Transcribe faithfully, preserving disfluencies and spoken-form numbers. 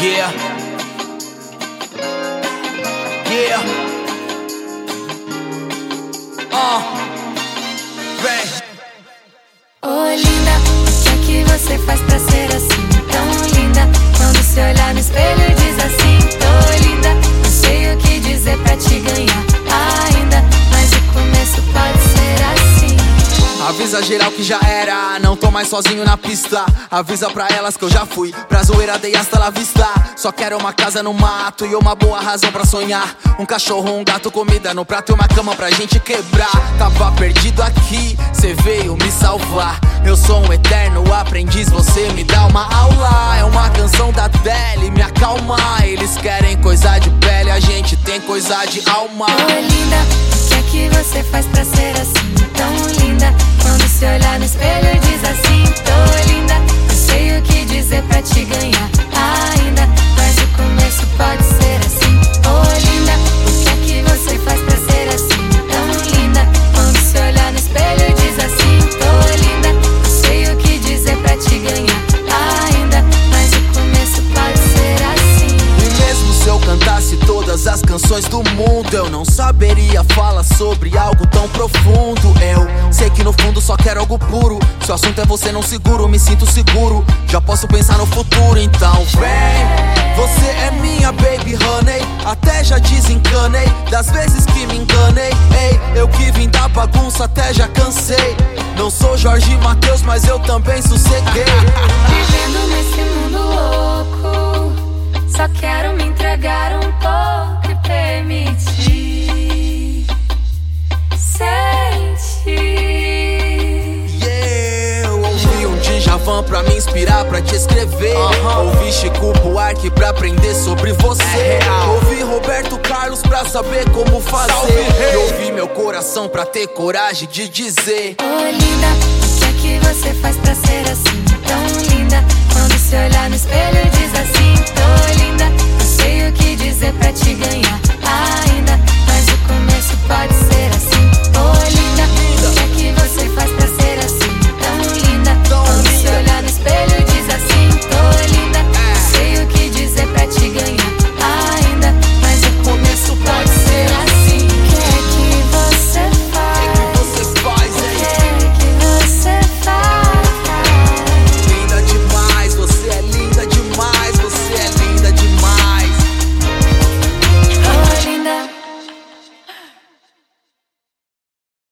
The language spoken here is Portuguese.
Yeah. Yeah. Oh. Vem. Ô linda, o que é que você faz pra ser assim tão linda? Quando se olhar no espelho diz assim: tô linda. Não sei o que dizer pra te ganhar ainda, mas o começo pode ser assim. Avisa geral que já era, não tô mais sozinho na pista. Avisa pra elas que eu já fui pra zoeira de hasta la vista. Só quero uma casa no mato e uma boa razão pra sonhar. Um cachorro, um gato, comida no prato e uma cama pra gente quebrar. Tava perdido aqui, cê veio me salvar. Eu sou um eterno aprendiz, você me dá uma aula. É uma canção da Adele, me acalma. Eles querem coisa de pele, a gente tem coisa de alma. Ô linda, o que é que você faz pra ser assim tão linda? Quando se olhar no espelho diz assim: tô linda. Não sei o que dizer pra te ganhar ainda, mas o começo pode ser assim. Ô linda, o que é que você faz pra ser assim tão linda? Quando se olhar no espelho diz assim: tô linda. Não sei o que dizer pra te ganhar ainda, mas o começo pode ser assim. E mesmo se eu cantasse todas as canções do mundo, eu não saberia falar sobre algo tão profundo. Eu sei que no fundo só quero algo puro. Se o assunto é você, não seguro, me sinto seguro. Já posso pensar no futuro, então vem. Você é minha baby honey, até já desencanei das vezes que me enganei. Ei, eu que vim da bagunça, até já cansei. Não sou Jorge Mateus, mas eu também sosseguei. Vivendo nesse mundo louco, só quero me entregar um pouco e permitir sentir. Yeah, eu ouvi um Djavan pra me inspirar, pra te escrever. uh-huh. Ouvi Chico Buarque pra aprender sobre você. É ouvi Roberto Carlos pra saber como fazer. E ouvi meu coração pra ter coragem de dizer: ô linda, o que é